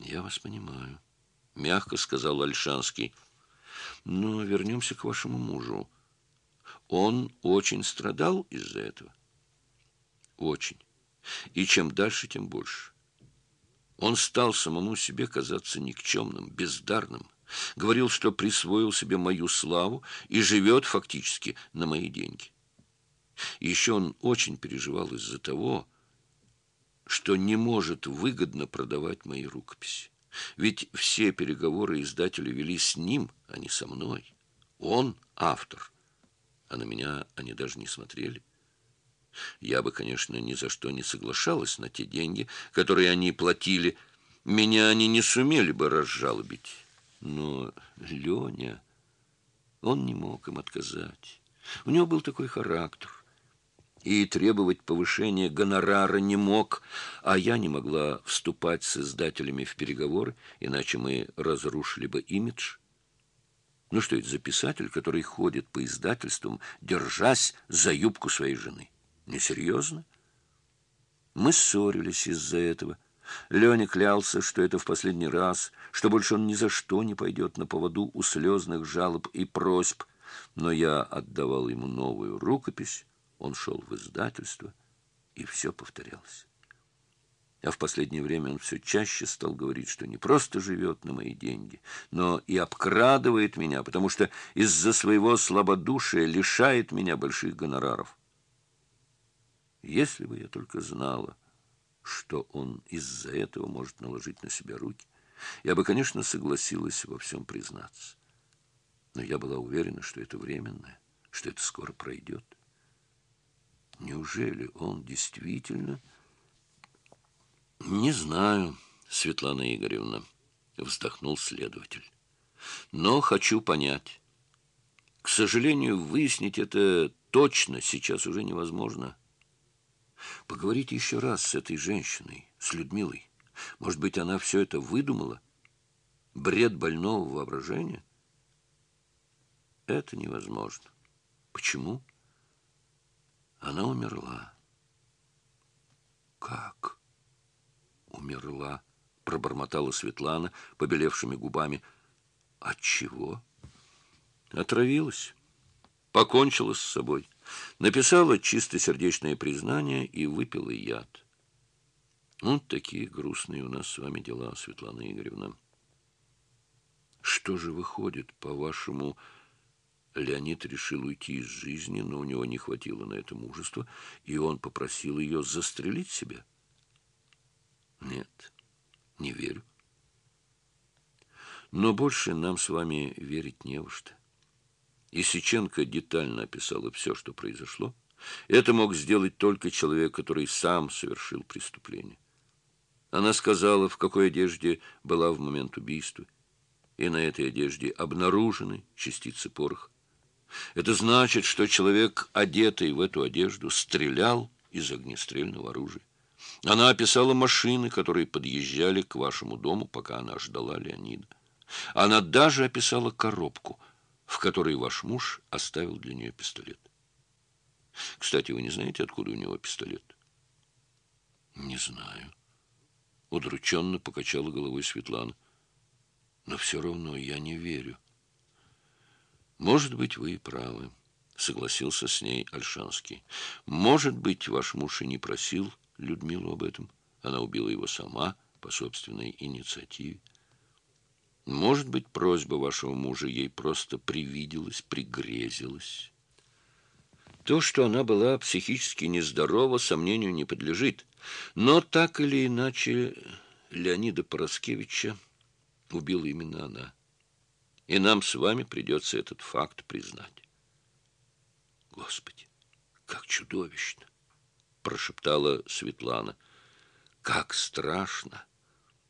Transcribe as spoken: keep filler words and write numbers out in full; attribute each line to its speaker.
Speaker 1: Я вас понимаю, — мягко сказал Ольшанский. Но вернемся к вашему мужу. Он очень страдал из-за этого? Очень. И чем дальше, тем больше. Он стал самому себе казаться никчемным, бездарным. Говорил, что присвоил себе мою славу и живет фактически на мои деньги. И еще он очень переживал из-за того, что не может выгодно продавать мои рукописи. Ведь все переговоры издатели вели с ним, а не со мной. Он автор, а на меня они даже не смотрели. Я бы, конечно, ни за что не соглашалась на те деньги, которые они платили. Меня они не сумели бы разжалобить. Но Леня, он не мог им отказать. У него был такой характер. И требовать повышения гонорара не мог, а я не могла вступать с издателями в переговоры, иначе мы разрушили бы имидж. Ну что это за писатель, который ходит по издательствам, держась за юбку своей жены? Несерьезно? Мы ссорились из-за этого. Леня клялся, что это в последний раз, что больше он ни за что не пойдет на поводу у слезных жалоб и просьб. Но я отдавал ему новую рукопись, он шел в издательство, и все повторялось. А в последнее время он все чаще стал говорить, что не просто живет на мои деньги, но и обкрадывает меня, потому что из-за своего слабодушия лишает меня больших гонораров. Если бы я только знала, что он из-за этого может наложить на себя руки, я бы, конечно, согласилась во всем признаться. Но я была уверена, что это временно, что это скоро пройдет. Неужели он действительно... Не знаю, Светлана Игоревна, вздохнул следователь. Но хочу понять. К сожалению, выяснить это точно сейчас уже невозможно. Поговорите еще раз с этой женщиной, с Людмилой. Может быть, она все это выдумала? Бред больного воображения? Это невозможно. Почему? Она умерла. Как? Умерла, пробормотала Светлана побелевшими губами. От чего? Отравилась. Покончила с собой. Написала чистосердечное признание и выпила яд. Вот такие грустные у нас с вами дела, Светлана Игоревна. Что же выходит, по-вашему, Леонид решил уйти из жизни, но у него не хватило на это мужества, и он попросил ее застрелить себя? Нет, не верю. Но больше нам с вами верить не во что. Исиченко детально описала все, что произошло. Это мог сделать только человек, который сам совершил преступление. Она сказала, в какой одежде была в момент убийства, и на этой одежде обнаружены частицы пороха. Это значит, что человек, одетый в эту одежду, стрелял из огнестрельного оружия. Она описала машины, которые подъезжали к вашему дому, пока она ждала Леонида. Она даже описала коробку, в которой ваш муж оставил для нее пистолет. Кстати, вы не знаете, откуда у него пистолет? Не знаю. Удрученно покачала головой Светлана. Но все равно я не верю. Может быть, вы и правы, согласился с ней Ольшанский. Может быть, ваш муж и не просил Людмилу об этом. Она убила его сама по собственной инициативе. Может быть, просьба вашего мужа ей просто привиделась, пригрезилась. То, что она была психически нездорова, сомнению не подлежит. Но так или иначе Леонида Пороскевича убила именно она. И нам с вами придется этот факт признать. Господи, как чудовищно! Прошептала Светлана. Как страшно!